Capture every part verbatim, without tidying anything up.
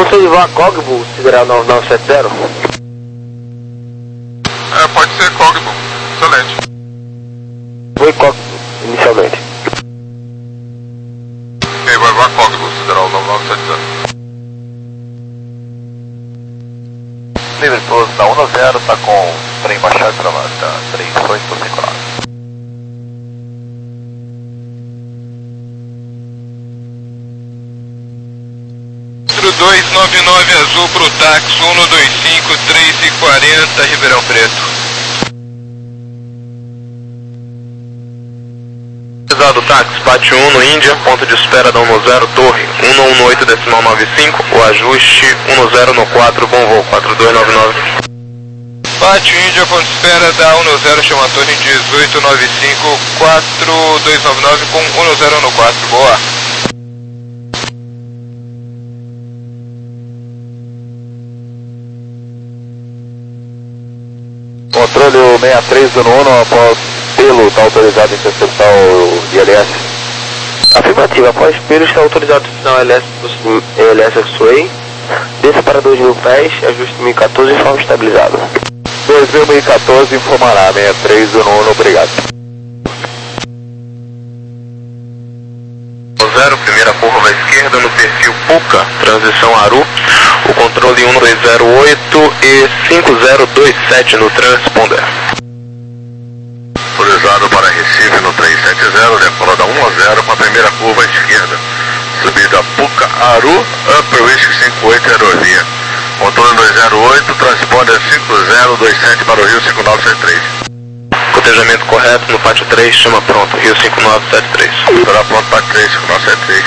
Controle vá Cogbo, Sideral nove nove sete zero. É, pode ser Cogbo, excelente. Foi Cogbo, inicialmente. Ok, vai vá Cogbo, Sideral nove nove sete zero. Livre todos da um zero, tá com trem baixado para lá, tá três oito cinco nove. dois nove nove azul pro táxi um dois cinco três e quarenta Ribeirão Preto. Pesado táxi, bate um no Índia, ponto de espera da um zero, torre um um oito decimal nove cinco, o ajuste um zero no quatro, bom voo quatro dois nove nove. Bate Índia, ponto de espera da um zero, chama torre dezoito nove cinco quatro dois nove nove com um zero no quatro, boa. Controle o sessenta e três do Uno, após pelo, está autorizado a interceptar o I L S? Afirmativa, após pelo está autorizado a sinal L S, L S X-Way. Desça para dois mil pés, ajuste mil e quatorze e forma estabilizada. dois mil e quatorze informará, sessenta e três do Uno, obrigado. zero, primeira curva à esquerda no perfil Puca, transição Aru, o controle um dois zero oito e cinco zero dois sete no transponder. Autorizado para Recife no três sete zero, decola da um a zero com a primeira curva à esquerda. Subida Puca Aru, Upper Whisky cinco oito aerovia. Controle dois zero oito, transponder cinco zero dois sete para o Rio cinco nove sete três. Cotejamento correto no pátio três, chama pronto, Rio cinco nove sete três. Será pronto para três, cinco nove sete três.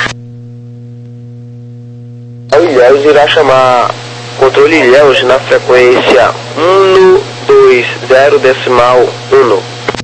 A Ilhéus irá chamar controle Ilhéus na frequência um dois zero decimal um.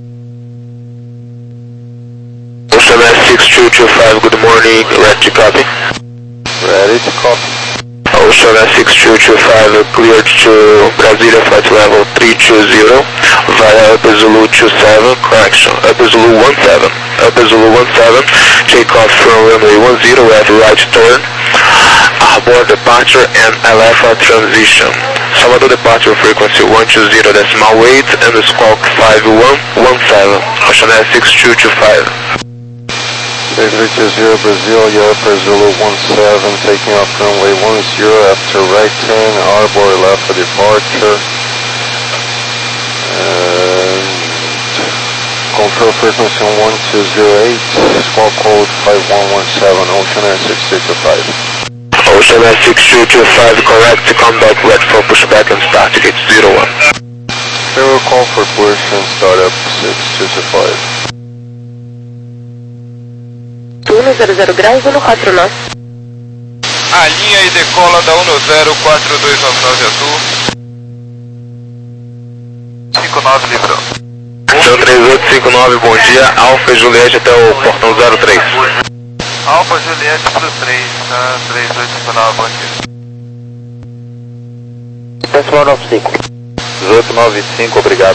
Ocean S six two two five, good morning, ready to copy. Ready to copy. Ocean S six two two five cleared to Brasilia flight level three two zero via Upper Zulu two seven, correction, Upper Zulu one seven, Upper Zulu one seven, take off from runway one zero at right turn, Arbor departure and Alpha transition. Salvador departure frequency one two zero decimal eight and squawk five one one seven, Ocean S six two two five. six three zero Brazil, Upper Zulu one seven, taking off runway one zero after right turn, Arbor left departure, and control frequency one two zero eight, squawk code five one one seven, Ocean S six two two five. Ocean S six two two five, correct, come back, ready for pushback and start to gate zero one. Zero call for push and startup six two two five. um zero zero graus, um quatro nove. A linha e decola da um zero quatro dois nove nove azul. cinco nove livrão. Então três oito cinco nove, bom dia, Alfa e Juliette até o portão zero três. Alfa Juliette pro três, tá? três oito cinco nove, bom dia. Decimal nove cinco. dezoito nove cinco, obrigado.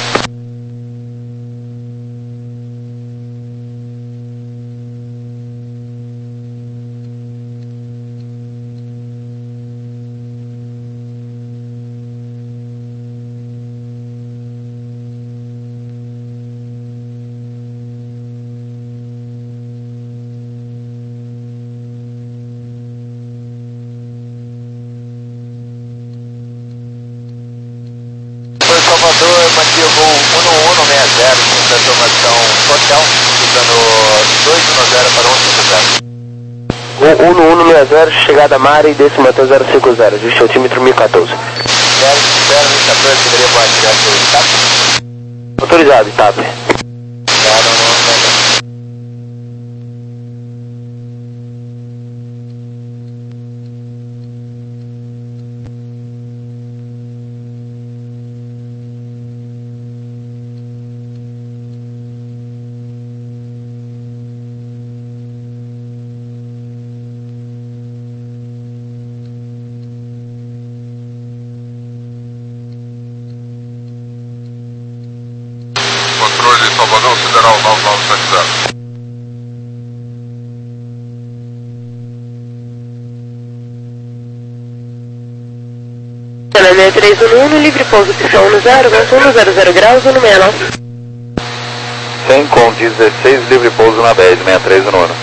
Salvador, mantia voo um um sessenta, da formação total, usando dois um zero para um cinco zero. um um sessenta, chegada Mari, décima até zero cinco zero, ajuste altímetro mil e quatorze. zero mil e quatorze, poderia voar direto ao Itap? Autorizado, Itap. Não, não, não, não. Controle Salvador, Federal nove nove sete zero. três um um, livre pouso, pistão um zero, vento um zero zero graus, um sessenta e nove. cem com dezesseis, livre pouso na dez, sessenta e três no nono.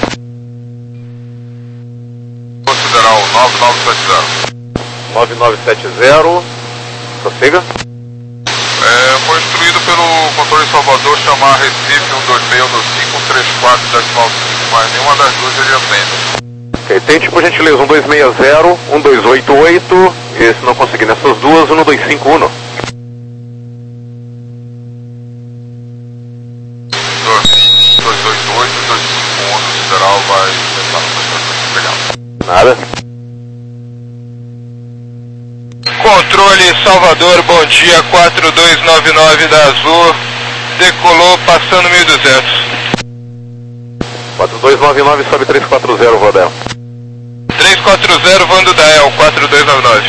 Considerar o nove nove sete zero. nove nove sete zero, prossiga. É, foi instruído pelo controle de Salvador chamar Recife um dois seis um dois cinco um três quatro decimal cinco, mas nenhuma das duas ele atende. Ok, tente por gentileza um dois seis zero, um dois oito oito, e se não conseguir nessas duas, um dois cinco um. dois oito oito, dois cinco um no sideral vai tentar no pegar. Nada. Controle Salvador, bom dia, quatro dois nove nove da Azul, decolou passando mil e duzentos. quatro dois nove nove, sobe três quatro zero, Rodel. três quatro zero, voando da E L, quatro dois nove nove.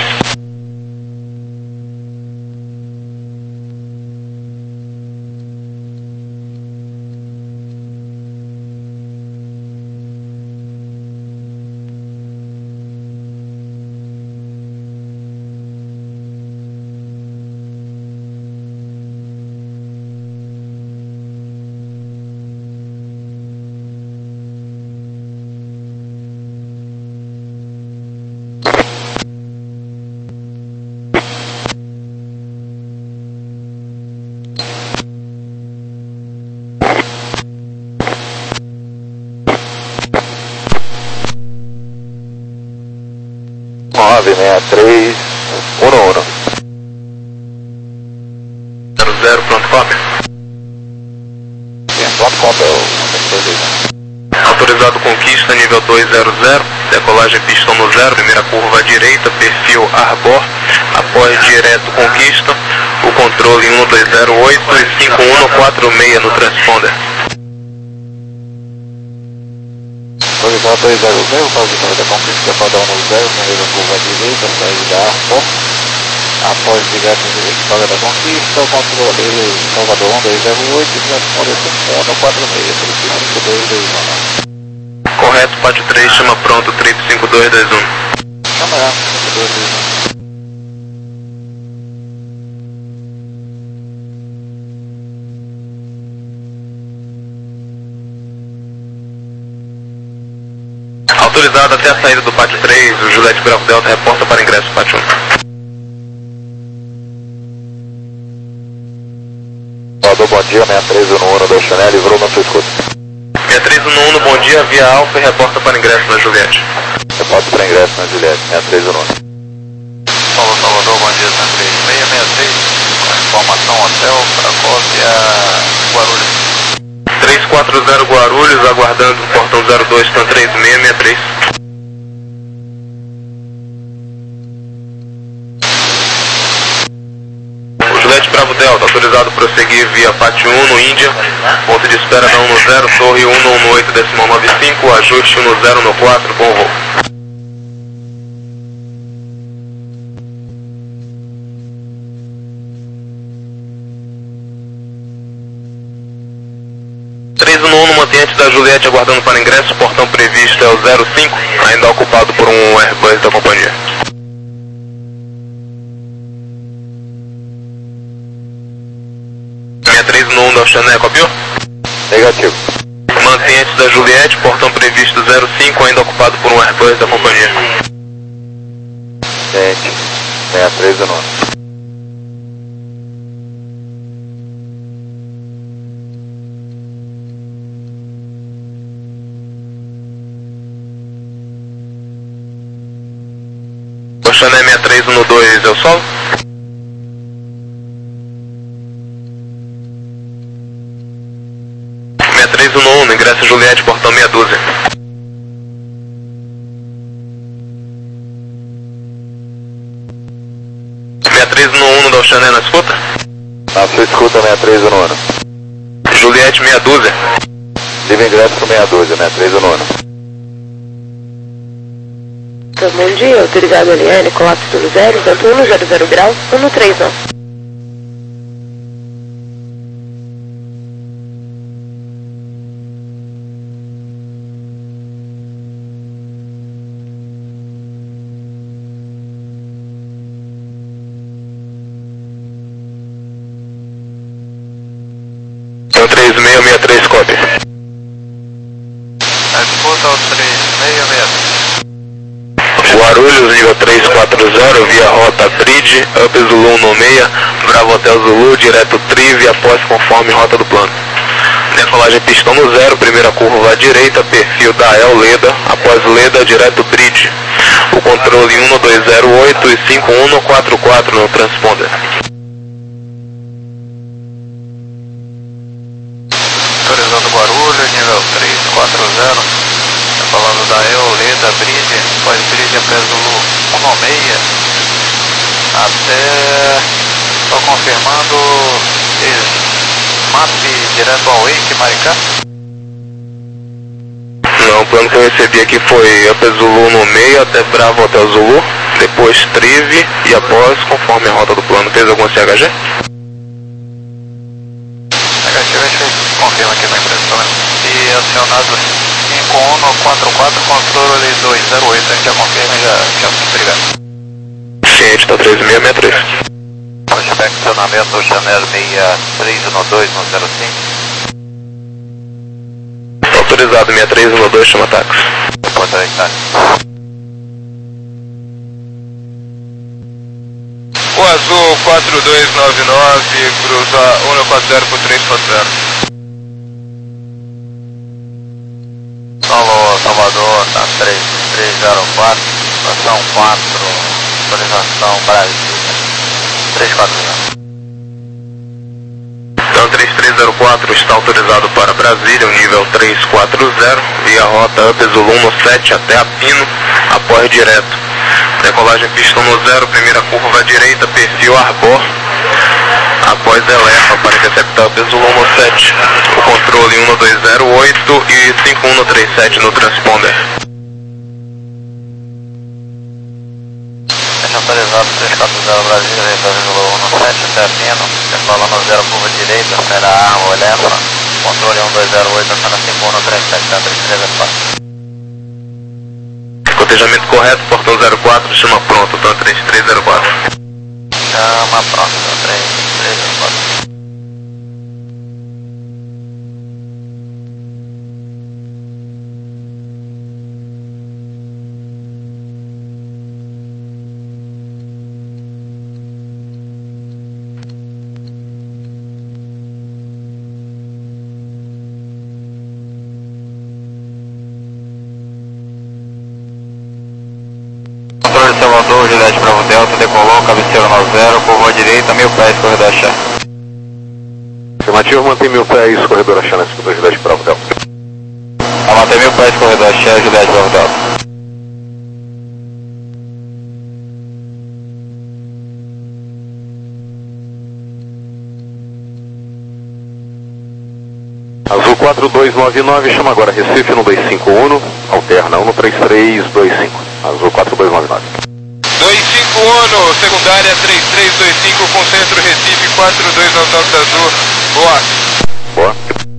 nove seis três, um um. zero zero, pronto, cópia. Pronto, cópia, eu Autorizado conquista, nível dois zero zero, decolagem pistão no zero, primeira curva à direita, perfil Arbor, apoio direto conquista, o controle um dois zero oito e cinco um quatro seis no transponder. Autorizado dois zero zero, fazendo da conquista para um zero, primeira curva à direita, saída da Arbor, apoio direto para da conquista, o controle Salvador um dois zero oito, transponder cinco um quatro seis, cinco dois dois um. Correto, pátio três, chama pronto, trip cinco dois dois um. Chama lá, cinco dois dois um. Autorizado até a saída do pátio três, o Juliette Bravo Delta reporta para ingresso pátio um. Salvador, bom dia, sessenta e três no um da Chanel, livrou na sua escuta. sessenta e três no um, bom dia, via Alfa e reporta para ingresso na Juliette. Reporte para ingresso na Juliette, sessenta e três no um. Salvador, Salvador, bom dia, sessenta e três seis seis três, informação hotel, Cracóvia, Guarulhos. três quatro zero Guarulhos, aguardando o portão zero dois, TAM três seis seis três. O Juliette Bravo Delta, autorizado a prosseguir via Pátio um no Índia, ponto de espera da um no zero, torre um no oito, decimal nove cinco, ajuste um no zero no quatro, bom voo. três um um, mantenente da Juliette aguardando para ingresso, portão previsto é o zero cinco, ainda ocupado por um Airbus da companhia. sessenta e três no um da Chanel, copiou? Negativo. Mantenente da Juliette, portão previsto zero cinco, ainda ocupado por um Airbus da companhia. Gente, sessenta e três no um. Chanel sessenta e três no dois, eu solo? sessenta e três no um, ingresso Juliette, portão meia dúzia. sessenta e três no um da Chanel na escuta? Na sua escuta, sessenta e três no um. Juliette meia dúzia. Livre ingresso para meia dúzia, sessenta e três no um. Bom dia, autorizado L N, colapso do zero, vento um zero zero graus, um três nove. copy. A disputa ao três seis seis. Guarulhos, nível três quatro zero, via rota Bridge, Up Zulu um seis, Bravo Hotel Zulu, direto Tri, via posse conforme rota do plano. Decolagem pistão no zero, primeira curva à direita, perfil da El Leda, após Leda, direto Bridge. O controle um dois zero oito e cinco um quatro quatro no transponder. Autorizando Guarulhos, nível três quatro zero. Falando da El Leda Bridge, após Bridge até Zulu um seis. Até, estou confirmando, map direto ao Wake, Maricá. Não, o plano que eu recebi aqui foi Up Zulu no meio até Bravo Hotel Zulu, depois Trive e após conforme a rota do plano. Fez algum C H G? Negativo, a gente confirma aqui na impressão, né? E acionado cinco um quatro quatro, controle dois zero oito, a gente já confirma e já, já obrigado. Ciente, tá três seis seis três. Pushback, acionamento Chanel seis três um dois no zero cinco. Autorizado seis três um dois, chama táxi. Pode aí, tá. O azul quatro dois nove nove, cruza um quatro zero por três quatro zero. Solo Salvador, tá três três zero quatro, estação quatro, autorização Brasília, três quatro zero. Então três três zero quatro está autorizado para Brasília, nível três quatro zero, via rota Up Zulu no sete até a Pino, após direto. Decolagem pistão no zero, primeira curva à direita, perfil Arbor, após Elefa para interceptar Up Zulu no sete. O controle um dois zero oito e cinco um três sete no transponder. Autorizado três quatro zero Brasília, Zulu um sete até a Pino, decola no zero curva direita, será a ou Elefa, controle um dois zero oito, acena cinco um três sete, três três zero quatro. Cotejamento correto, portão zero quatro, chama pronto, então três três zero quatro. Chama pronto, três três zero quatro. Salvador, Juliette Bravo Delta, decolou, cabeceira no zero, curva à direita, mil pés, corredor Axé. Afirmativo, mantém mil pés, corredor Axé na escuta, Juliette Bravo Delta. A manter mil pés, corredor Axé, Juliette Bravo Delta. Azul quatro dois nove nove, chama agora Recife no dois cinco um, alterna um três três dois cinco. Azul quatro dois nove nove. dois cinco um, secundária três três dois cinco com centro Recife quatro dois nove nove Azul. Boa. Boa.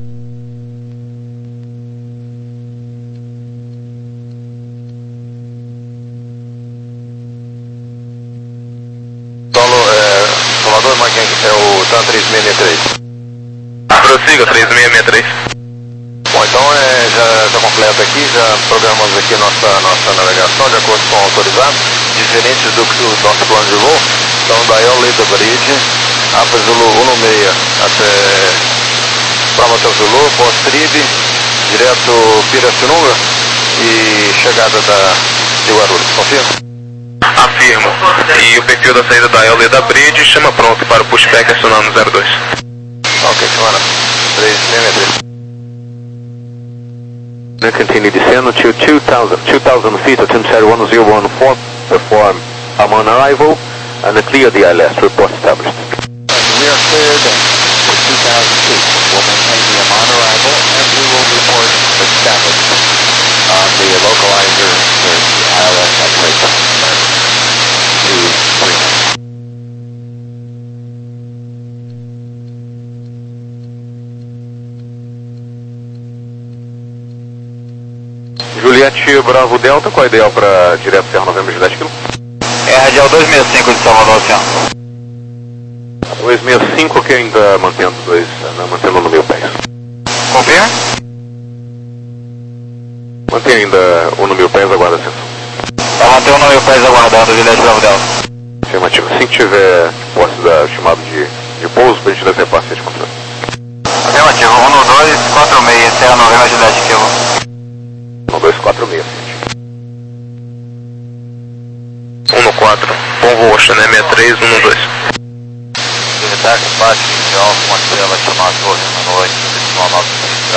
Solo, é, Salvador, Maquinha, é o TAN três seis seis três. Prossiga, três seis seis três. Bom, então é, já está completo aqui, já programamos aqui nossa, nossa navegação de acordo com o autorizado, diferentes do que o nosso plano de voo. Então da El Leda Bridge, Apa Zulu um seis até Bravo Hotel Zulu, pós-Tribe, direto Pirassununga e chegada da, de Guarulhos, confirma? Afirmo. E o perfil da saída da El Leda Bridge chama pronto para o pushback acionando zero dois. Ok, semana três seis seis três. Now continue descend to two thousand, two thousand feet at Timsari one zero one four, perform um, on arrival and clear the I L S, report established. We are cleared for two thousand feet. We'll maintain the on arrival and we will report established on the localizer for the I L S operation. two three nine. Juliette Bravo Delta, qual é a ideal para direto Terra Novembro de dez quilômetros? É a radial dois seis cinco de Salvador, Oceano. dois seis cinco que ainda mantendo dois, não, mantendo no meu pés. Confirma. firme? Mantém ainda o no mil pés, aguarda a ascensão. Vai manter o no mil pés aguardando, Juliette Bravo Delta. Afirmativo. Assim que tiver posse da chamada de, de pouso, pra gente fazer passe de controle. Afirmativo, um no dois quatro seis, Serra Novembro, Juliette Kilo. um dois quatro seis. um no quatro, bom voo, Chanel sessenta e três, um no dois. Táxi, bate, inicial, uma estrela, chamada torre, uma noite, decimal nove,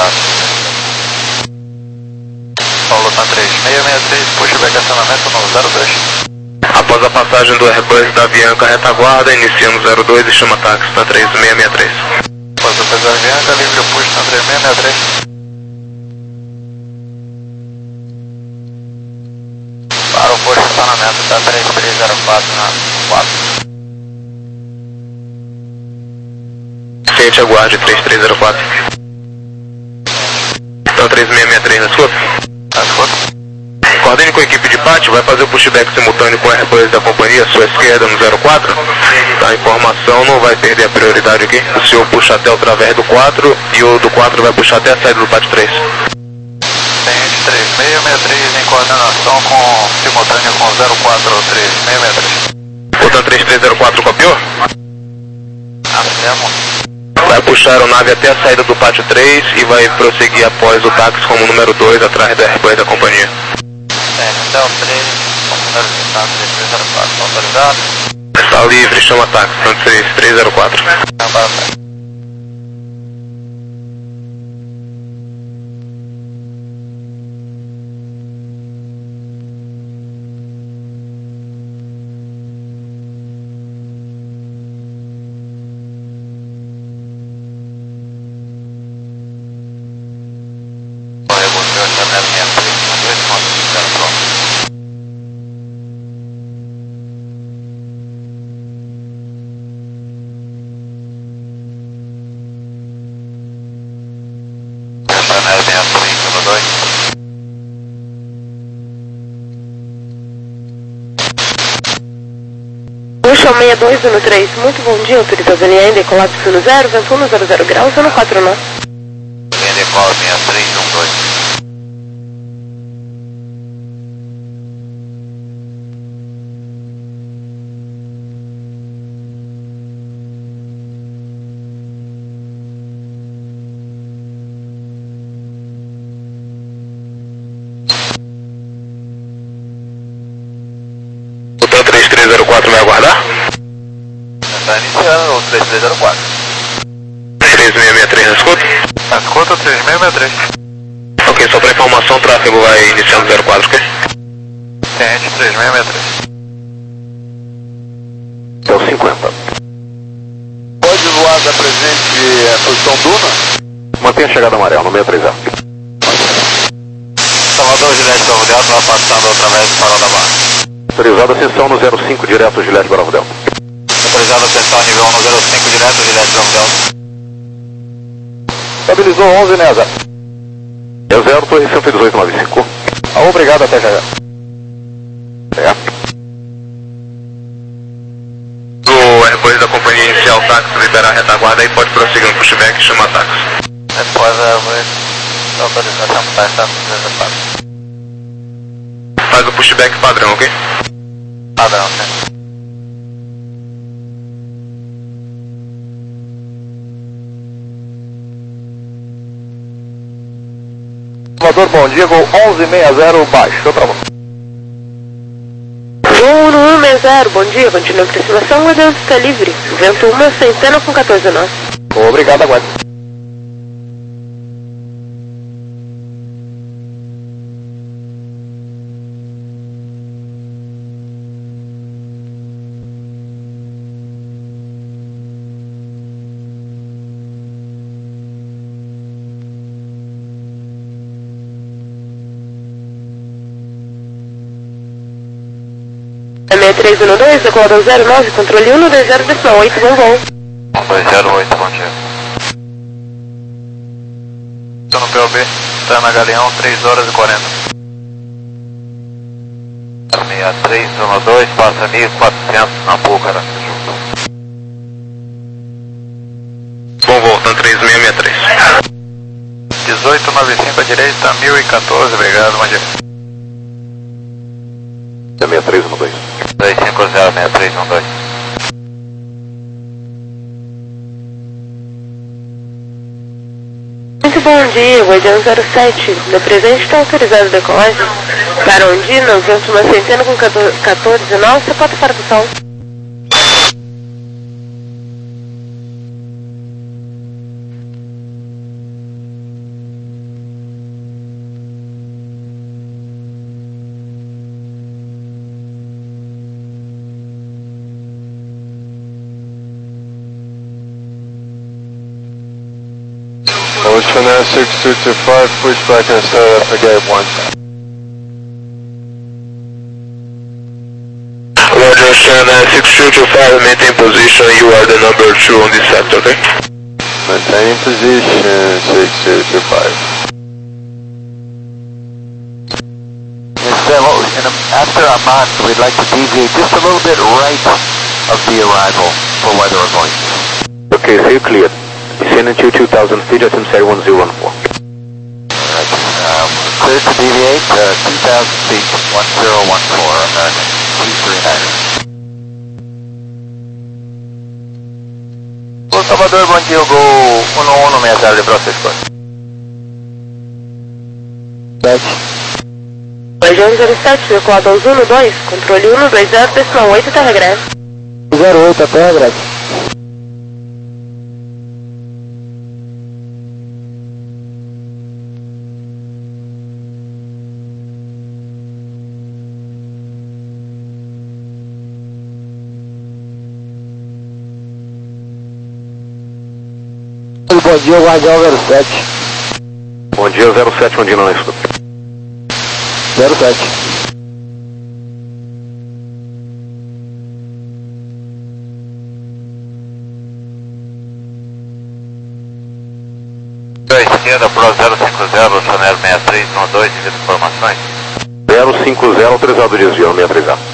Paulo tá três seis seis três, pushback acionamento no zero dois. Após a passagem do Airbus da Avianca retaguarda, iniciando zero dois e chama táxi na três seis seis três. Após a passagem da Avianca, livre push na três seis seis três. Para o push acionamento, tá três três zero quatro na quatro. Cliente aguarde três três zero quatro. Então três seis seis três na escuta. Na escuta. Coordene com a equipe de pátio, vai fazer o pushback simultâneo com o Airbus da companhia, sua esquerda no zero quatro. Tá, a informação não vai perder a prioridade aqui. O senhor puxa até o través do quatro e o do quatro vai puxar até a saída do pátio três. Cliente três seis seis três em coordenação com simultâneo com zero quatro três seis seis três. Portanto três três zero quatro copiou? Afirmo. Vai puxar a aeronave até a saída do pátio três e vai prosseguir após o táxi como número dois atrás da Airbus da companhia. Céu três, como número de estado três três zero quatro, autorizado. Está livre, chama táxi, tanto três três zero quatro. Puxa sessenta e dois, um três, muito bom dia, autorizado a linha ainda, decolar no zero, vento um, zero zero graus, um quatro nove. Linha decola sessenta e três, um dois. três três zero quatro vai aguardar? Está iniciando o três três zero quatro. três seis seis três na escuta? Na escuta três seis seis três. Ok, só para informação, o tráfego vai iniciando zero quatro, ok? Cliente três seis seis três. É o cinquenta. Pode voar da presente a posição Duna? Mantenha a chegada amarela no sessenta e três zero. Salvador, Juliette Bravo Delta, vai passando através do farol da barra. Autorizada ascensão no zero cinco, direto Juliette Bravo Delta. Autorizado ascensão nível um no zero cinco, direto Juliette Bravo Delta. Estabilizou onze, Nesa. É zero, torre cento e dezoito, nove cinco. Obrigado, até já. É. O Airbus da companhia inicial táxi liberar a retaguarda e pode prosseguir no pushback e chamar táxi. Depois eu vou autorização para estar no Faz o pushback padrão, ok? padrão, né? Salvador, bom dia, voo onze sessenta, baixo, outra volta. Voo no um sessenta, bom dia, continua a aproximação, o adeus está livre, vento uma, centena com quatorze nove. Obrigado, aguarde. sessenta e três um dois, decolador zero nove, controle um dois zero, decimal oito, bom voo. um dois zero oito, bom dia. Estou no P O B, está na Galeão, três horas e quarenta. sessenta e três um dois, passa mil e quatrocentos na Púlcara. Bom voo, então três seis seis três. dezoito noventa e cinco à direita, mil e quatorze, obrigado, bom dia. seis três um dois. dois cinco zero, seis três um dois. Muito bom dia, Guardião zero sete. Meu presente está autorizado a decolagem para Ondina, vento uma centena com quatorze nove, sapata para o sol. Ocean Air six two two five, pushback and start up again one. Roger, Ocean Air six two two five, maintain position, you are the number two on this sector, okay? Maintaining position six two two five. Instead, what we, in a, after Amman, we'd like to deviate just a little bit right of the arrival for weather avoidance. Okay, so you're clear. Descending to two thousand feet at M C one zero one four. Alright, uh, clear to deviate, uh, two thousand feet, one zero one four, American two three nine. Gol Salvador, bom dia, Gol um um um seis zero, liberou sua escolha. sete. Guardião zero sete, decolado aos um dois, controle um dois zero, decimal oito, terra greve. zero oito, terra greve. Bom dia, Guardião zero sete. Bom dia, zero sete, onde não escuta. zero sete. À esquerda, Pro zero cinco zero, Chanel seis três um dois, envio informações. zero cinco zero, autorizado desvio, seis três zero.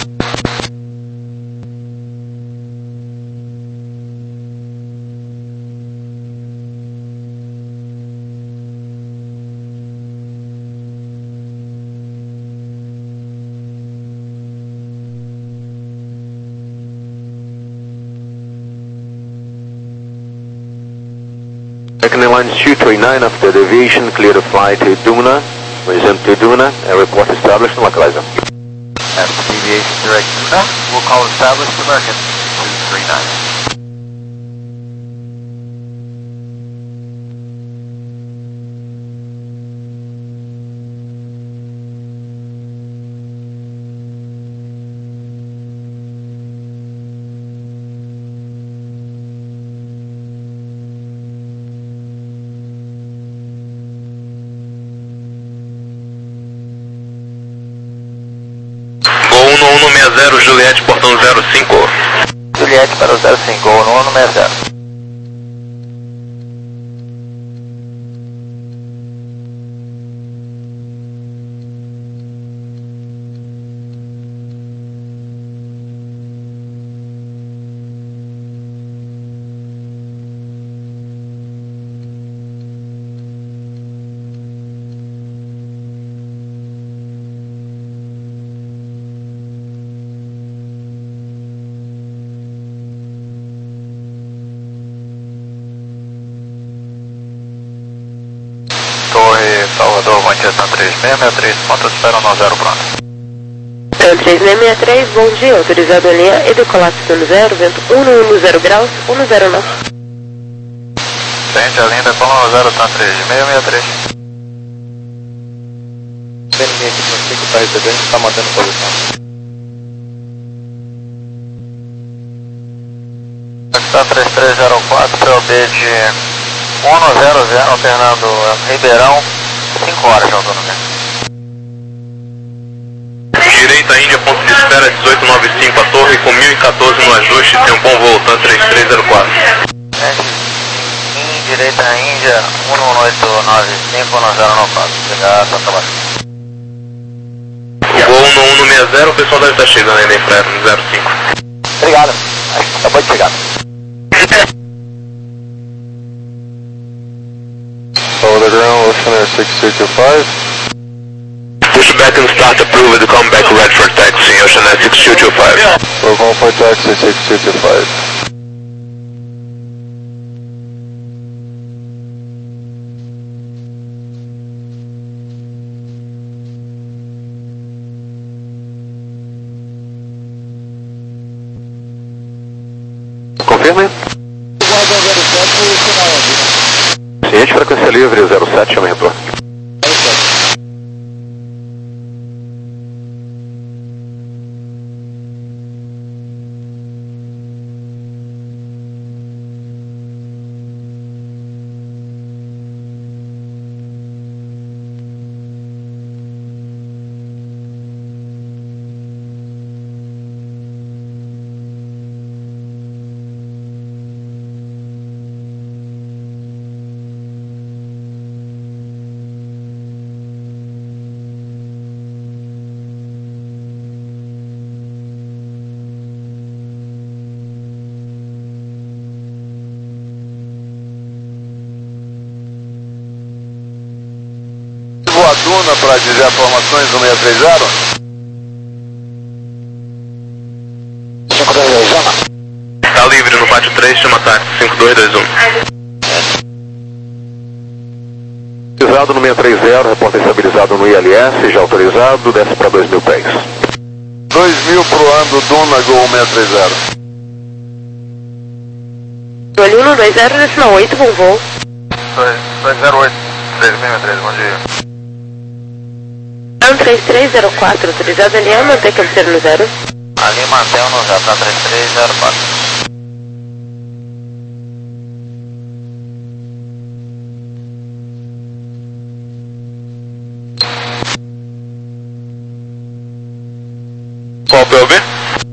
Line two three nine after deviation, clear the flight to Duna, resume to Duna, and report established, localizer. After deviation direct Duna, we'll call established American two three nine. um um seis zero, Juliette, portão zero cinco. Juliette para o zero cinco, um um seis zero. Torre Salvador, bom dia, Tan três seis seis três, ponto espera um zero pronto. Tan três seis seis três, bom dia, autorizado a linha e decolado no zero, vento um um zero graus, um zero nove. Frente a linha decolando zero, Tan três seis seis três. Tem ninguém aqui consigo que está recebendo, está mantendo posição. Tan três três zero quatro, P O B de um zero zero, alternando Ribeirão, cinco horas de autonomia. Direita Índia, ponto de espera dezoito noventa e cinco, a torre com mil e quatorze no ajuste, tem um bom voo, Tan três três zero quatro. Em direita Índia, um oito nove cinco, um zero nove quatro, obrigado, Santa Bárbara. Voo um um seis zero, o pessoal deve estar chegando ainda em frente, zero cinco. Obrigado, acabou de chegar. Over the ground, Ocean six two two five. Push back and start approved, come back red for taxi, Ocean six two two five. We're going for taxi six two two five. Confirme. Ciente, frequência livre zero sete, chama retorno. A Duna para dizer informações do seis três zero. cinco dois dois um. Tá livre no pátio três, chama táxi cinco dois dois um. Autorizado no seis três zero, repórter estabilizado no I L S, já autorizado, desce para dois mil pés. dois mil pro ando Duna Gol seis três zero. Olho um dois zero, decimal oito, bom voo. dois zero oito, três seis três, bom dia. um três três zero quatro, autorizado ali, manter cabeceira no zero. Ali mantém no J três três zero quatro. Qual P O B?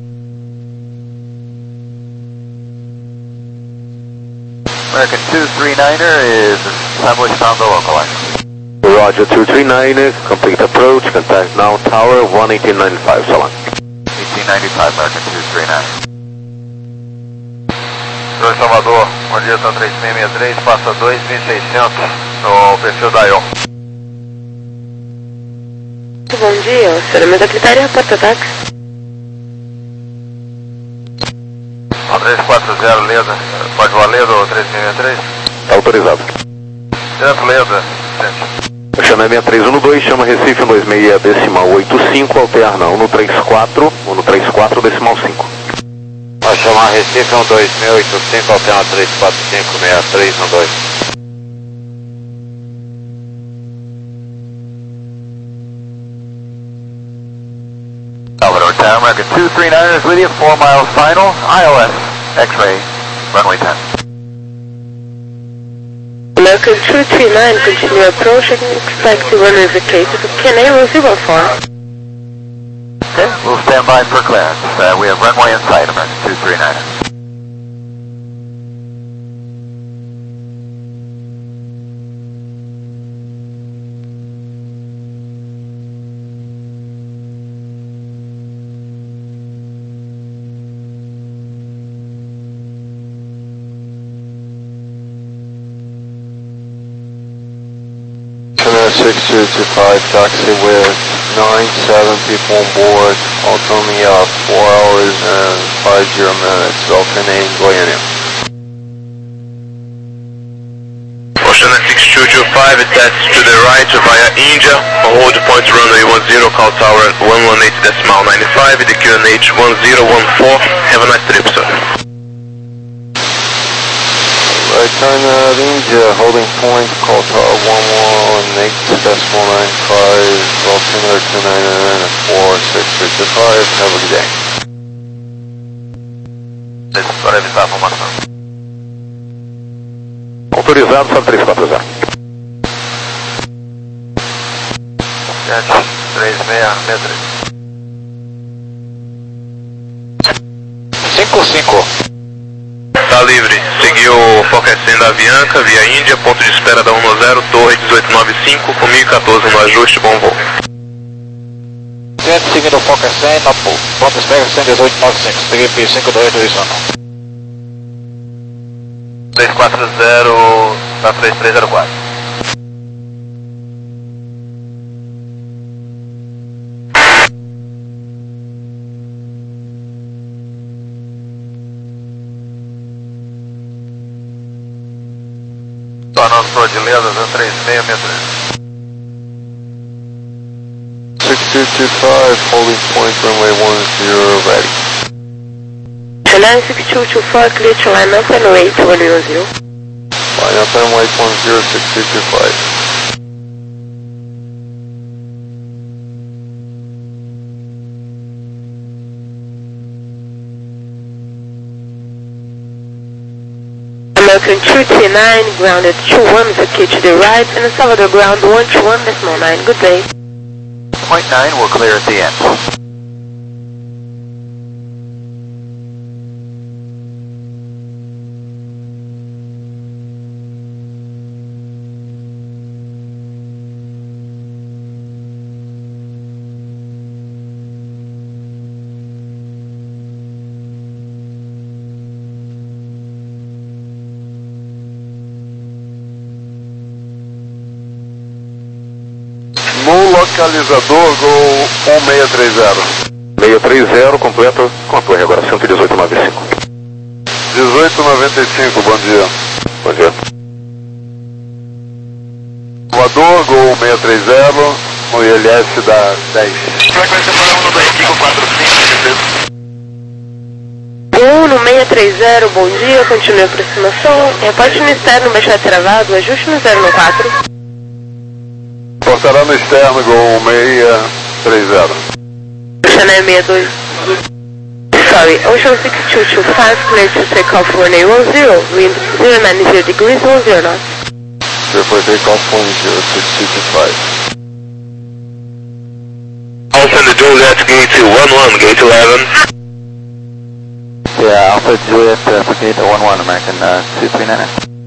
American two three niner is established on the local line. Roger two three nine, complete approach, contact now tower one eighteen ninety-five, so long. eighteen ninety-five, American two three nine. Senhor Salvador, bom dia, tá três seis seis três, passa dois mil e seiscentos no perfil da I O. Bom dia, senhora, a critério, porta táxi. três quatro zero, Leda, pode voar Leda ou três seis seis três? Tá autorizado. Dentro Leda, gente. Chama seis três um dois, chama Recife um dois seis decimal oito cinco, alterna um três quatro, um três quatro decimal cinco. Vai chamar Recife um dois seis oito cinco, alterna três quatro cinco seis três um dois. Salvador Tower, American two three nine is with you, four miles final, I L S, X-ray, runway ten. American two three nine, continue approaching, expect to runway vacated, K N A zero four. Okay, we'll stand by for clearance. Uh, we have runway in sight, American two three nine. six two two five, taxi with nine seven people on board, autonomy of four hours and five zero minutes, Delta name Goiânia. Ocean six two two five, attached to the right via India, hold point runway one zero, call tower one one eight decimal ninety-five, the Q N H one zero one four, have a nice trip, sir. Right turn at India, holding point, call tower one one eight decimal nine five, altimeter two nine nine four six three two five, have a good day. Para evitar a formação. Autorizado, só três quatro zero. sete três seis seis três. cinco cinco. Tá livre, seguiu o Focassen da Avianca, via Índia, ponto de espera da um zero, torre dezoito noventa e cinco, com mil e quatorze no ajuste, bom voo. Gente, seguindo o Focassen, na ponto de espera dezoito noventa e cinco, trip cinco dois dois um. três quatro zero, tá três três zero quatro. três seis seis três. six two two five, holding point runway one zero, ready. Chanel six two two four, clear to line up and wait one zero zero. Line up and wait one zero, six two two five. American two three nine, grounded two one, vacate to the right, and Salvador ground one two one decimal nine, good day. Point nine, we'll clear at the end. No localizador, Gol um seis três zero. seis três zero, completo com a torre agora, cento e dezoito noventa e cinco. dezoito noventa e cinco, bom dia. Bom dia. Voador, Gol um seis três zero, no I L S da dez. Frequência para um dois cinco quatro cinco. um no seis três zero, bom dia, continue a aproximação, reporte no externo, baixar travado, ajuste no zero no quatro. Portará no externo, Gol um seis três zero. Chanel six two. Sorry, Ocean six two two five, clear to take off runway one zero, wind zero nine zero degrees, one zero knots. Clear for takeoff one zero, six two two five. Alpha Juliet, gate one one, gate eleven. Yeah, Alpha Juliet, uh, gate one one, American uh, two three nine.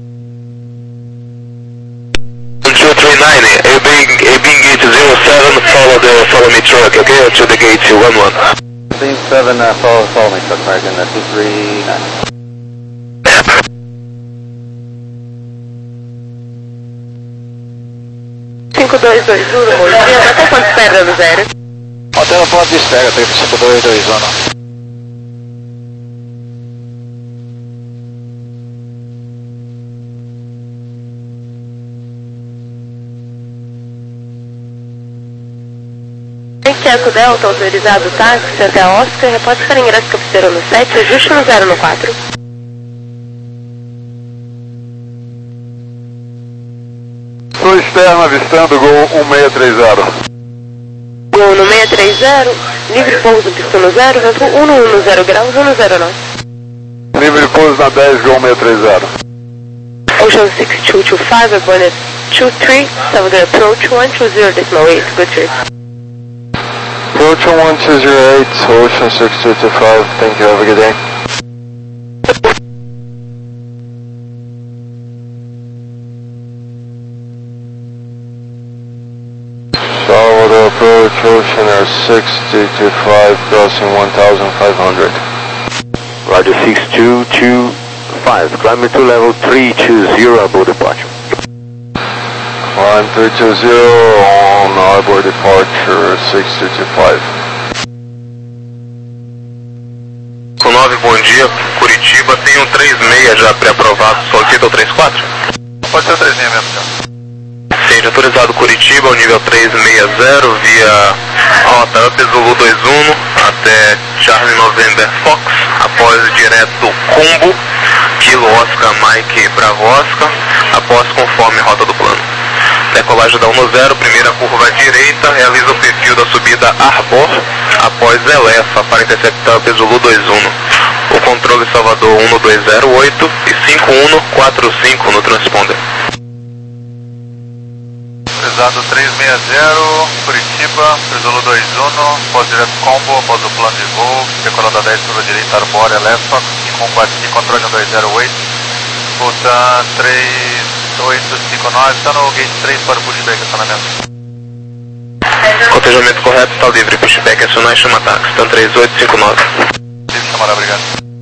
two three nine, A being, A being gate zero seven, follow the, follow me truck, okay, to the gate one one. Being seven, uh, follow, follow me, truck American uh, two three nine. cinco dois dois um, bom dia, até quanto espera no zero? Até no ponto de espera, tem cinco dois dois um. Eco Delta, autorizado táxi até Oscar, reporte para ingresso cabeceiro no sete, ajuste no zero no quatro. Sul externo avistando, Gol um seis três zero. Gol no seis três zero, livre pouso, pista no zero, vento um no um no zero graus, um no zero nove. Livre pouso na dez, Gol um seis três zero. Ocean six two two five, Bonnet two three, Salvador approach one two zero decimal eight, good trip. Approach one two zero eight, Ocean six two two five, thank you, have a good day. Salvador approach, Ocean Air six two two five, crossing one thousand five hundred. Roger six two two five, climbing to level three two zero above departure. Climb three two zero on Arbor departure six two two five. Com nove, bom dia, Curitiba, tem um três seis já pré-aprovado, solicita o três quatro? Pode ser o três seis mesmo, então. Sim, autorizado Curitiba, o nível três seis zero, via Alta Up Zulu dois um até Charlie November Fox, após direto Combo, Kilo Oscar Mike Bravo Oscar, após conforme rota do plano. Decolagem da um zero, primeira curva à direita, realiza o perfil da subida Arbor, após Elefa para interceptar o Zulu dois um. O controle Salvador um dois zero oito e cinco um quatro cinco no transponder. Autorizado três seis zero, Curitiba, Zulu dois um, pós direto combo, após o plano de voo, decolando a dez curva direita, Arbor, Elefa, e controle um dois zero oito, Butan três oito cinco nove, está no gate três para o pushback, acionamento. Cotejamento correto, está livre, pushback, acionar e chama táxi, está três oito cinco nove. Livre, chamará, obrigado.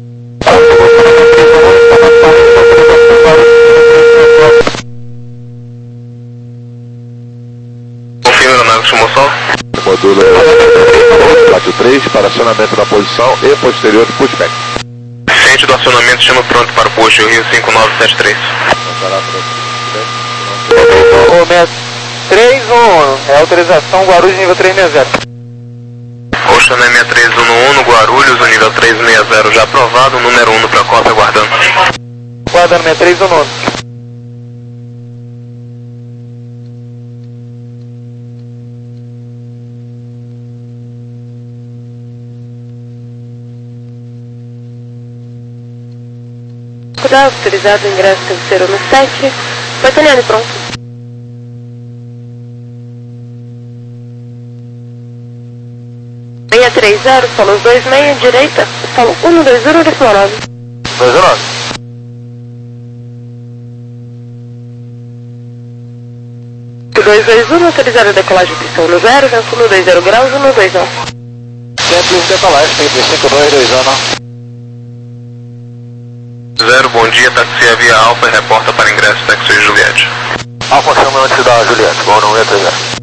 Confirma a nave chamou sol. Módulo quatro três para acionamento da posição e posterior pushback. Ciente do acionamento, chama pronto para o push, o Rio cinco nove sete três. Passará para o pushback. nível seis três um um, é autorização Guarulhos nível três seis zero. Ocean seis três um um, Guarulhos, o nível três seis zero já aprovado, número um para cópia, aguardando. Guardando seis três um um. Cuidado, autorizado o ingresso terceiro no sete. Batalhão pronto. seis três zero, solo dois seis, direita, solo um dois zero, decimal nove. dois nove. dois dois um, autorizado a decolagem pistão no zero, vento um dois zero graus, um dois um. Sempre decolagem, cinco dois dois um. Zero, bom dia, taxi a via Alfa e reporta para ingresso taxi Juliette. Alfa chama antes da Juliette, bom, não ia três zero.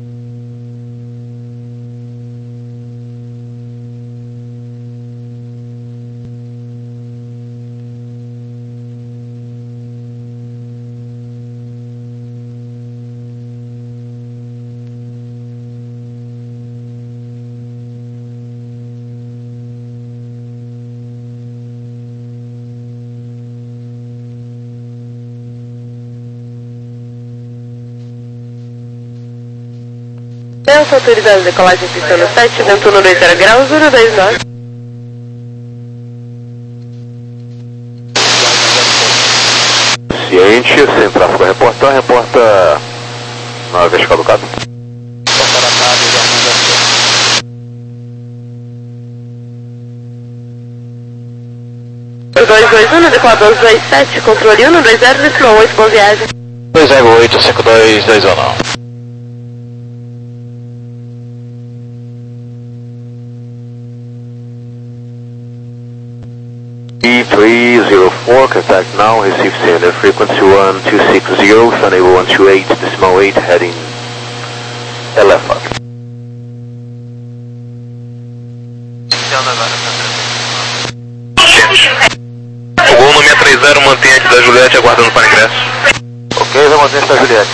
Pensa autorizado a decolagem pistão no sete, vento um dois zero graus, um dois nove. Ciente, sem tráfego a reportar, reporta na vez caducado. dois dois um, decolador dois sete, controle um dois zero, decimal oito, boa viagem. dois zero oito, cinco dois dois um. E three zero four, contact now, receive C N F frequency one two six zero, Funable one two eight, decimal eight, heading L F A. O Gol no seis três zero mantém antes da Juliette aguardando para ingresso. Ok, vamos antes da Juliette.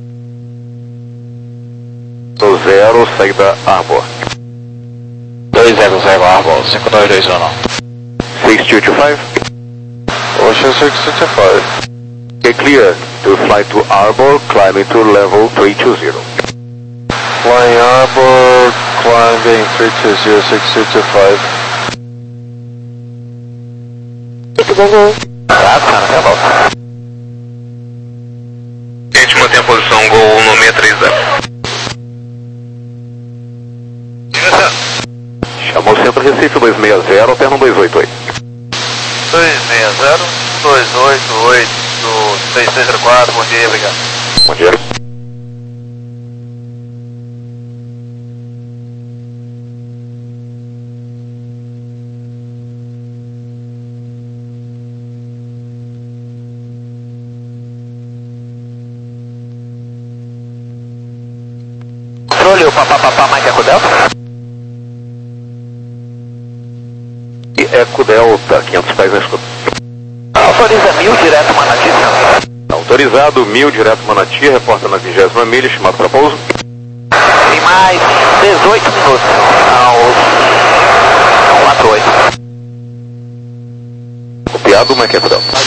zero, saída Arbor. dois zero zero Arbor, cinco dois dois um. six two two five. Ocean six two two five. Okay, clear to fly to Arbor, climbing to level three two zero. Flying Arbor, climbing three two zero, six two two five. Muito bom, gol. A gente mantém a posição Gol no seis três zero. Chamou Centro Recife dois seis zero, alterno dois oito oito. dois seis zero, dois oito oito, seis seis zero quatro, bom dia, obrigado. Bom dia. Controle o papapá, Mike Eco Delta. E Eco Delta, quinhentos pés na escuta. Autoriza mil direto Manati, senhor. Autorizado, mil direto Manati, reporta na vigésima milha, estimado para pouso. Tem mais dezoito minutos ao quatro oito. Copiado, Mike Eco Delta.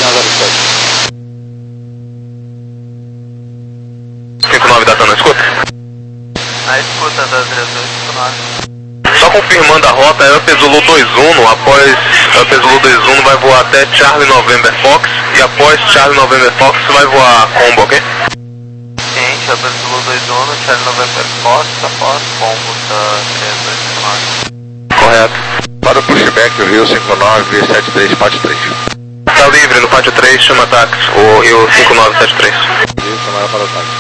cinco nove data na escuta. Na escuta das direções cinco nove. Só confirmando a rota, é Up Zulu dois um, após Up Zulu dois um vai voar até Charlie November Fox e após Charlie November Fox vai voar combo, ok? Ciente, Up Zulu dois um, Charlie November Fox, após combo da três dois cinco nove. Correto. Para o pushback, o Rio cinco nove sete três pátio três. Tá livre no pátio três, chama táxi, o Rio cinco nove sete três. Isso, chamada para o táxi.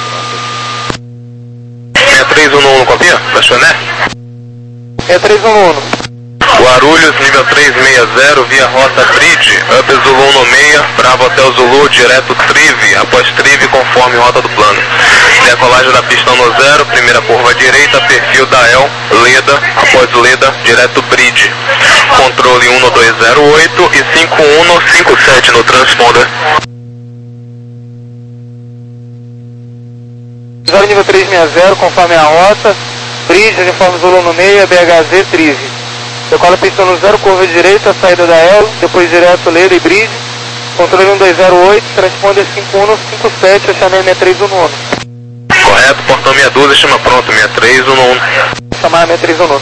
seis três um um, copia? Da Choné? seis três um um. Guarulhos, nível três seis zero, via rota Bridge, Up Zulu no seis, Bravo Hotel Zulu, direto Trive, após Trive, conforme rota do plano. Decolagem da pista no zero, primeira curva direita, perfil da El, Leda, após Leda, direto Bridge. Controle um dois zero oito e cinco um cinco sete no transponder. Zero nível três seis zero, conforme a rota. Bridge, uniforme Zulu no meio, B H Z, Trive. Decola pista no zero, curva direita, saída da Elo, depois direto Leda e Bridge. Controle um dois zero oito, transponder cinco um cinco sete, Chanel seis três um um. Correto, portão meia dúzia, chama pronto, seis três um um. Chamar seis três um um.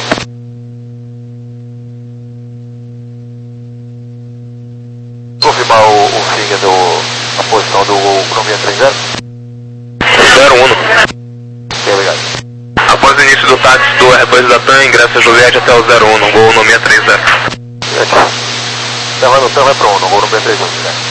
Confirmar o, o finger do... a posição do Chrome seis três zero? zero um. Ok, obrigado. Após o início do táxi do R dois da TAM, ingressa Juliette até o zero um, no gol no seis três zero. Então vai no TAM, vai pro um, no gol no seis três um, obrigado.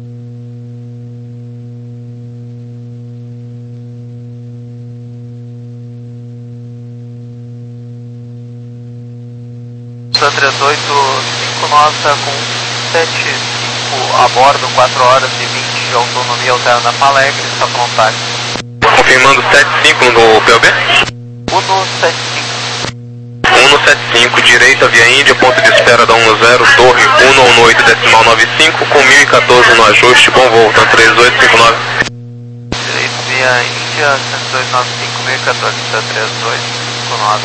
três oito cinco nove está com sete cinco a bordo, quatro horas e vinte de autonomia alterna na Palegre, está pronto táxi. Confirmando sete cinco no P O B? Uno sete cinco. um sete cinco, direita via Índia, ponto de espera da um zero, torre um um oito decimal nove cinco, com mil e quatorze no ajuste, bom voo, então três oito cinco nove. Direito via Índia, cento e dois nove cinco, mil e quatorze, então três oito cinco nove.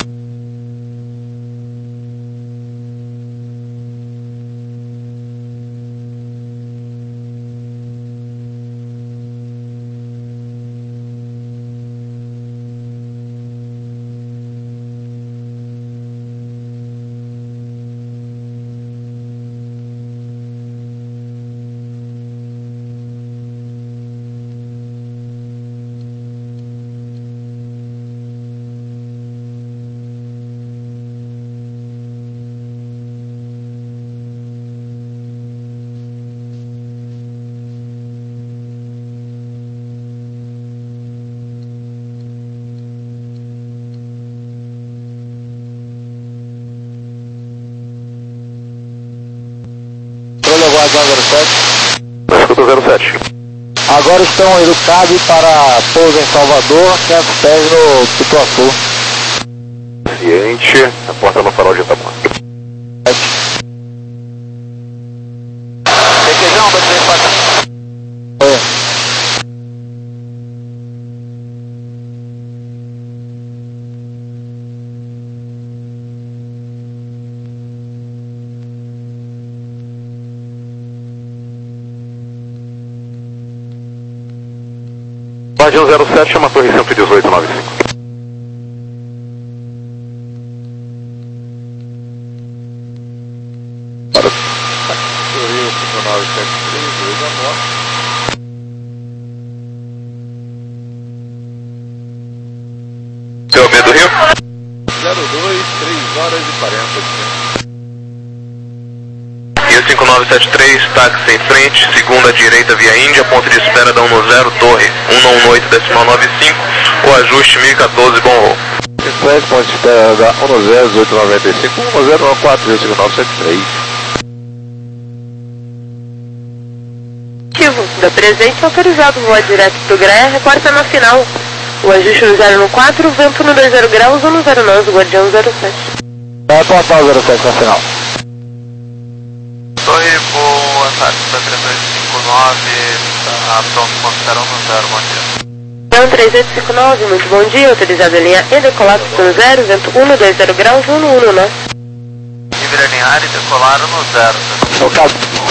zero sete. Escuta zero sete. Agora estão educados para pouso em Salvador, quinhentos pés no Pituaçu. Ciente, a porta no farol de Itabuna. Requeijão, dois três quatro. Oi. Guardião zero sete, chama a torre cento e dezoito nove cinco. Rio cinco nove sete três, dois a nove. P O B do Rio? zero dois, três horas e quarenta. Rio cinco nove sete três, táxi em frente, segunda direita via Índia, ponto de espera da um zero, torre um um oito decimal nove cinco, o ajuste mil e quatorze, bom voo. Frente, ponto de espera da um zero, dezoito noventa e cinco, um zero nove quatro, Rio cinco nove sete três. Da presente autorizado, voa direto pro Greia, recorta na final. O ajuste no zero quatro, vento no dois zero graus, ou no zero nove, Guardião zero sete. Vai apontar o zero sete na final. Torre, boa tarde, três dois cinco nove, tá pronto, ponto zero um no zero, bom dia. Guardião três oito cinco nove, muito bom dia, autorizado a linha E, decolar no zero, vento um no dois zero graus, um no um, né? Livre alinhar e decolar no zero. Tocado.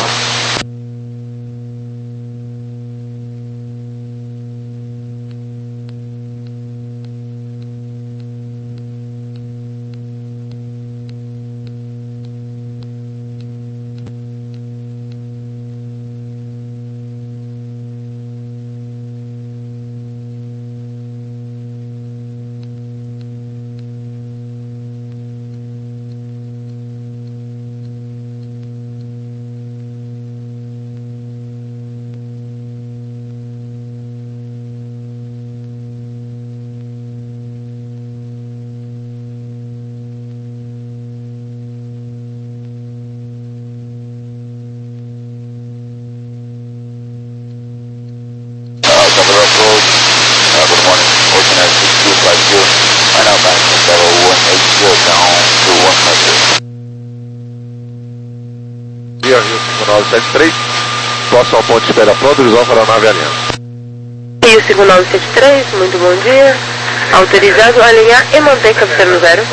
Via Rio cinco nove sete três, próximo ao ponto de espera pronto, visão para a nave alinhando. Rio cinco nove sete três, muito bom dia. Autorizado a alinhar e manter cabeceira no zero.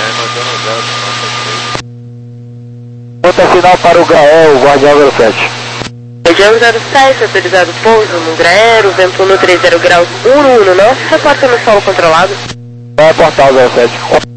Ponta final para o Gael, Guardião zero sete. Região zero sete, autorizado pouso no Graero, vento no trinta graus um um nove, reporta no solo controlado. É, portal zero sete.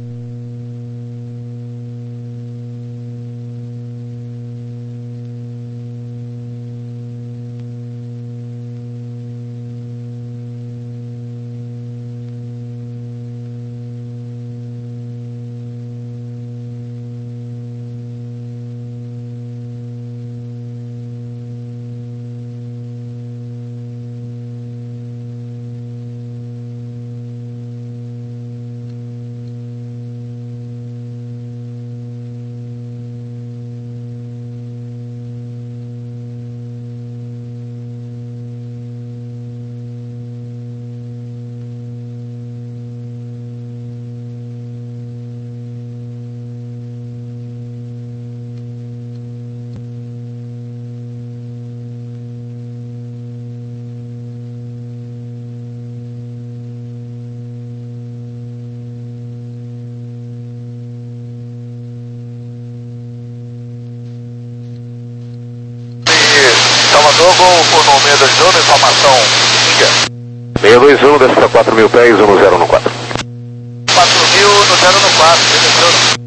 Salvador, Gol Fonomia dois um, informação Índia. seis dois um, desce para quatro mil pés, um zero no quatro. quatro mil no zero no quatro, beleza.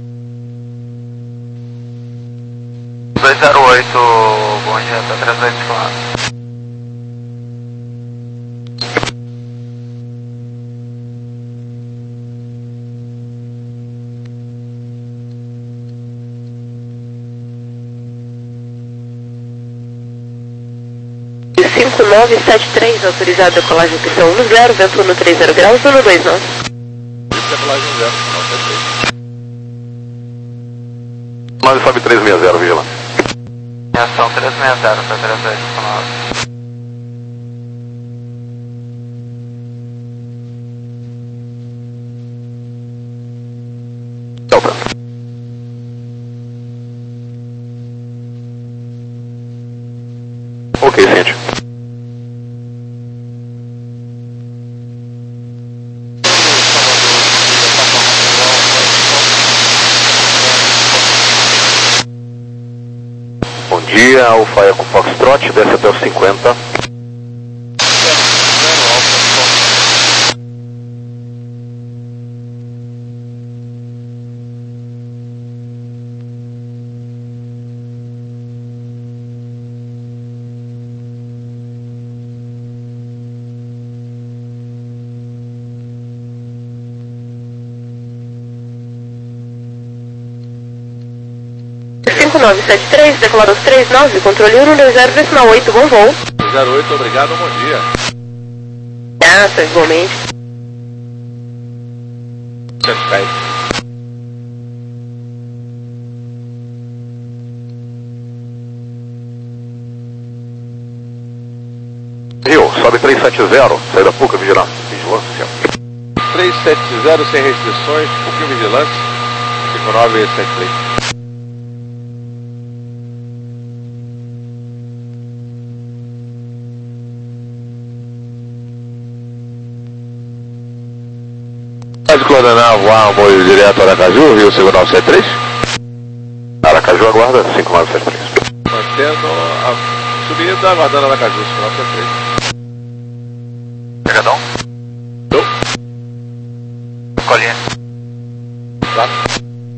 dois zero oito, bom dia, tá trezentos quatro. cinco nove sete três, autorizado a decolagem pista um zero, vento no trinta graus, um dois nove. Decolagem zero, não sei se. nove sobe três seis zero, vigilante. Reação três seis zero, tá três oito nove. Delta. Ok, sente. Bom dia, Alfa Eco Foxtrot, desce até os cinquenta. cinco nove sete três, decolador três nove, controle um dois zero, decimal oito, bom voo. zero oito, obrigado, bom dia. Graças, igualmente. Rio, sobe três sete zero, saída Puca, vigilância. Vigilância. três sete zero, sem restrições, pouquinho vigilante. cinco nove sete três. Pode coordenar voar um voo direto a Aracaju, Rio cinco nove sete três? Aracaju aguarda cinco nove sete três. Mantendo a subida, aguardando a Aracaju, cinco nove sete três. Pegadão? Não. Colinha. Claro.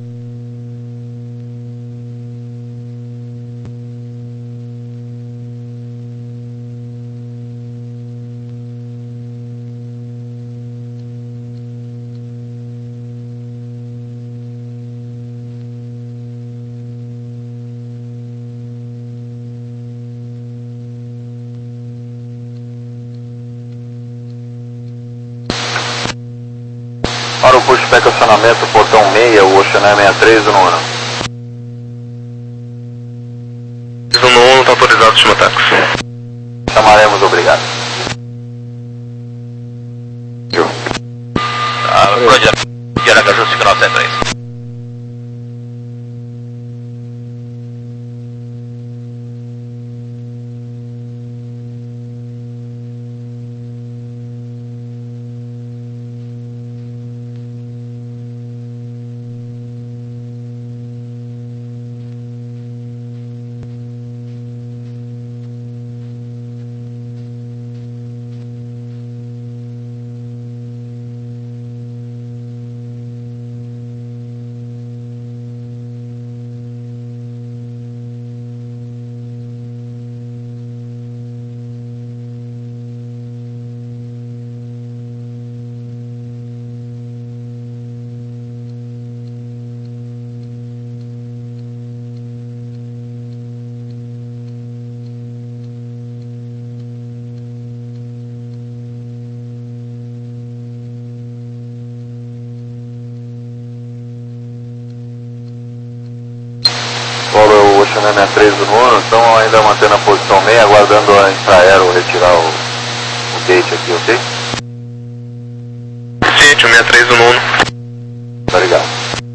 Para o pushback acionamento, portão seis, o Oceané sessenta e três no ano. No um está autorizado, último táxi. Chamaremos, obrigado. Viu? Ah, projeto de Aracaju cinco nove sete três. na minha três do nono, estão ainda mantendo a posição meia, aguardando a infraero retirar o, o gate aqui, ok? Ciente, sessenta e três do nono. Tá ligado.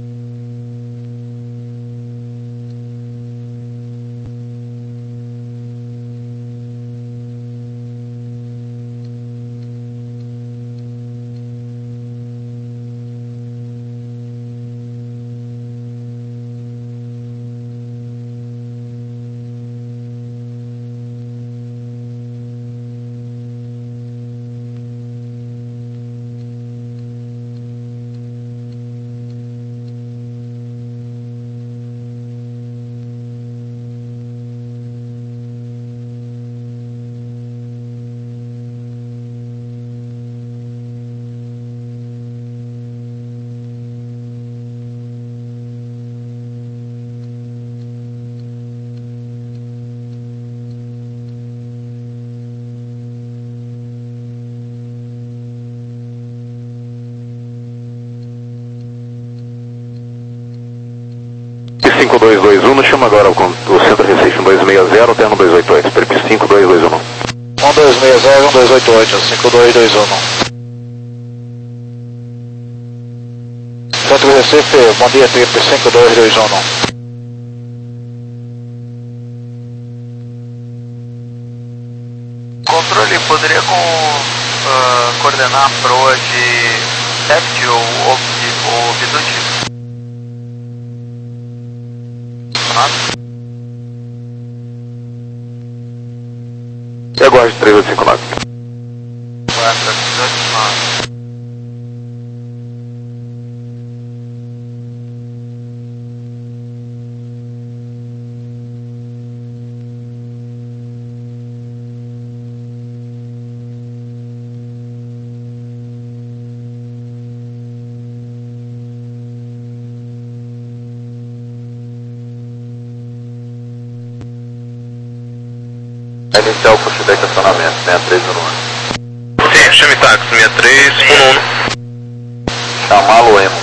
cinco dois dois um, chama agora o, o Centro Recife um dois seis zero, terno dois oito oito, Perp cinco dois dois um. um dois seis zero, um dois oito oito, cinco dois dois um. Centro Recife, bom dia, Perp cinco dois dois um. Controle, poderia com, uh, coordenar a proa de Seft ou, ou, ou Viduti? E agora de três oito cinco nove. Iniciar o puxo de estacionamento, sessenta e três do nono. Sim, chame táxi, sessenta e três, um nono. Chamá-lo emo.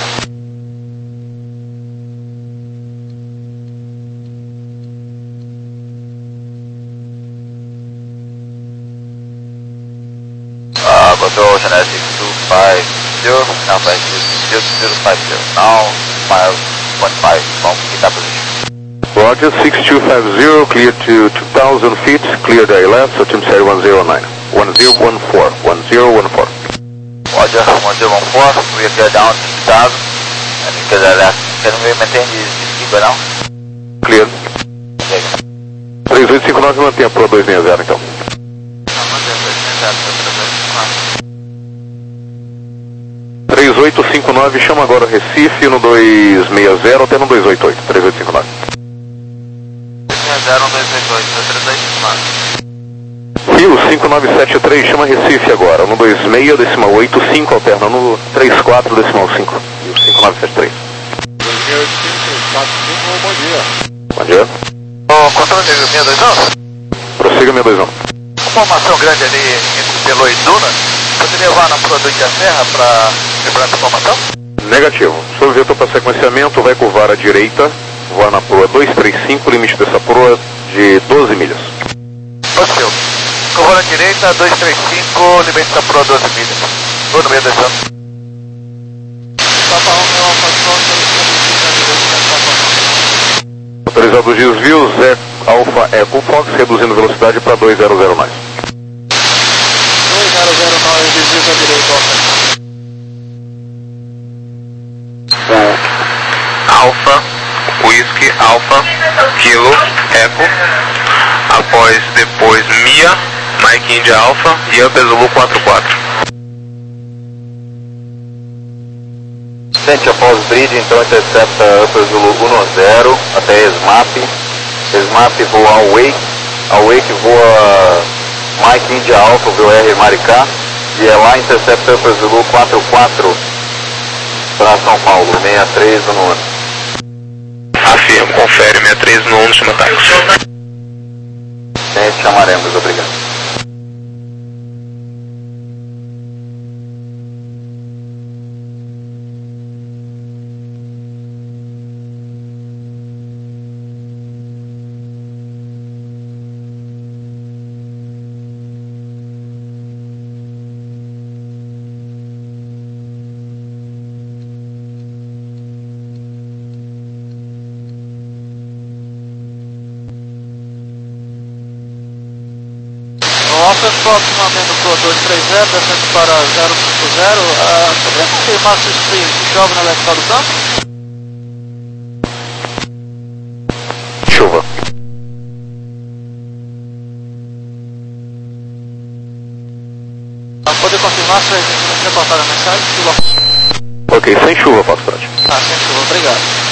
Uh, control genetic two five zero, now five zero zero five zero, now miles one five, vamos ficar position. Roger, six two five zero, clear to two thousand feet, clear the left, so Team Series one zero nine, one zero one four, one zero one four. Roger, one zero one four, we are down to two thousand, and because of that, can we maintain this speed now? Clear. Okay. três oito cinco nove, mantém a Pro dois seis zero então. três oito cinco nove, chama agora o Recife no dois seis zero até no dois oito oito, três oito cinco nove. zero um dois oito oito, três dois cinco nove. Rio cinco nove sete três, chama Recife agora, no dois seis, decimal oito cinco, alterna no três quatro, decimal cinco, Rio cinco nove sete três. dois seis oito cinco, quatro cinco, bom dia. Bom dia. Ô, controle seis dois um? Prossiga seis dois um. Uma formação grande ali entre Pelô e Duna, poderia levar na proa da Serra para quebrar essa formação? Negativo. Sob o vetor para sequenciamento, vai curvar à direita, voar na proa dois três cinco, limite dessa proa de doze milhas. Posição. Curva à direita, dois três cinco, limite dessa proa doze milhas. Vou no meio desse ano. Autorizado os desvios, é Alfa Eco Fox, reduzindo velocidade para dois zero zero mais. dois zero zero nove, desvio à direita, O Alfa, Whisky, Alfa, Kilo, Eco, após depois Mia, Mike India Alfa e Upper Zulu quatro quatro. Sente após bridge, então intercepta Upper Zulu um zero até SMAP. SMAP voa ao Wake, ao Wake voa Mike India Alpha, V O R Maricá, e é lá intercepta Upper Zulu quatro quatro para São Paulo, sessenta e três do nono. Afirmo, confere, sessenta e três no nono, chama táxi. Sente, chamaremos, obrigado. Alpha Fox mantendo Pro dois três zero, descendo para zero cinco zero. Uh, poderia confirmar se, se, se chove na vertical do campo? Chuva. Uh, poder confirmar se vai reportar a mensagem? Chuva. Ok, sem chuva, Foxtrot. Ah, sem chuva, obrigado.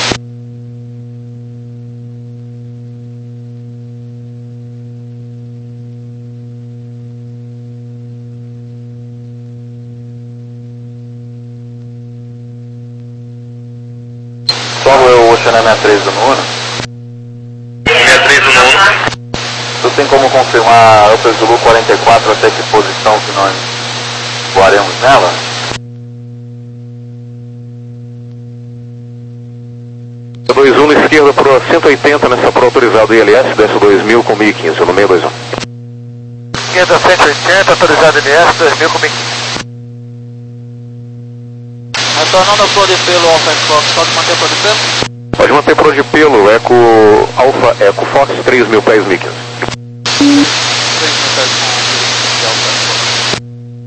Como eu oceano sessenta e três do Nuno? sessenta e três do Nuno. Tu tem como confirmar Upper Zulu quarenta e quatro até que posição que nós voaremos nela? dois um na esquerda pro cento e oitenta nessa pro autorizado I L S, desce dois mil com mil e quinze, no meio dois um. Esquerda cento e oitenta, autorizado I L S, dois mil com mil e quinze. Retornando ao Pro de pelo Alpha Fox, pode manter o Pro de pelo? Pode manter Pro de pelo, Eco Alpha, Eco Fox, três mil pés, mil e quinze. três mil pés com Alpha Fox.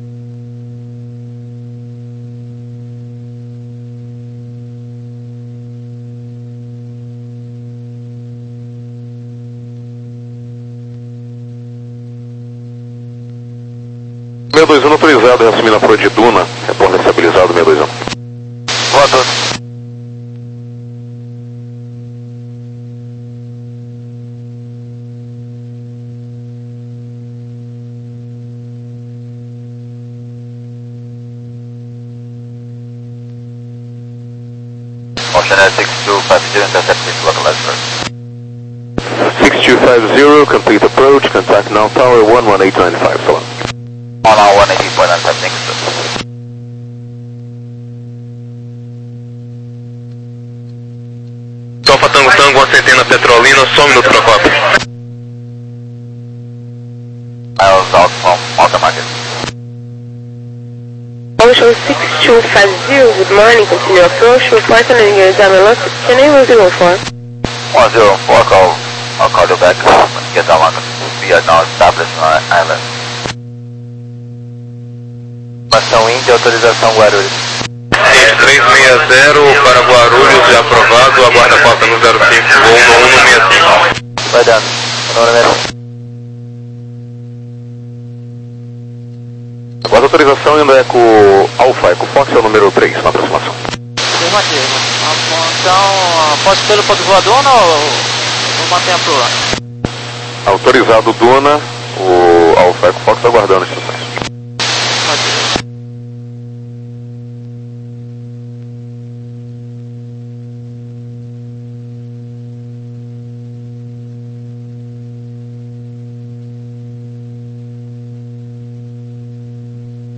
meia dois um autorizado, assumindo a Pro de Duna, retorno estabilizado, meia dois um. Voador. Ocean Air six two five zero, intercepting localized first. six two five zero, complete approach, contact now tower one one eight nine five, so on. On our one eighty point nine five, thank you, sir. Alfa Tango Tango, uma centena Petrolina, só um minuto para quatro. Miles out from Alta Market. Ocean six two five zero, good morning, continue approach, report on the exam velocity, can you zero four? one zero four, call, I'll call you back. Get down on we are now established on island. Informação Índia, autorização Guarulhos. três seis zero para Guarulhos, já aprovado, aguarda a porta no zero cinco, voo no um no sessenta e cinco. Vai dando, no número. Agora a autorização ainda é com Alpha, Eco Fox é o número três na aproximação. Afirmativo. Então, pode pelo pode voar Duna ou, ou mantém a Pro? Autorizado Duna, o Alpha Eco Fox aguardando a instrução.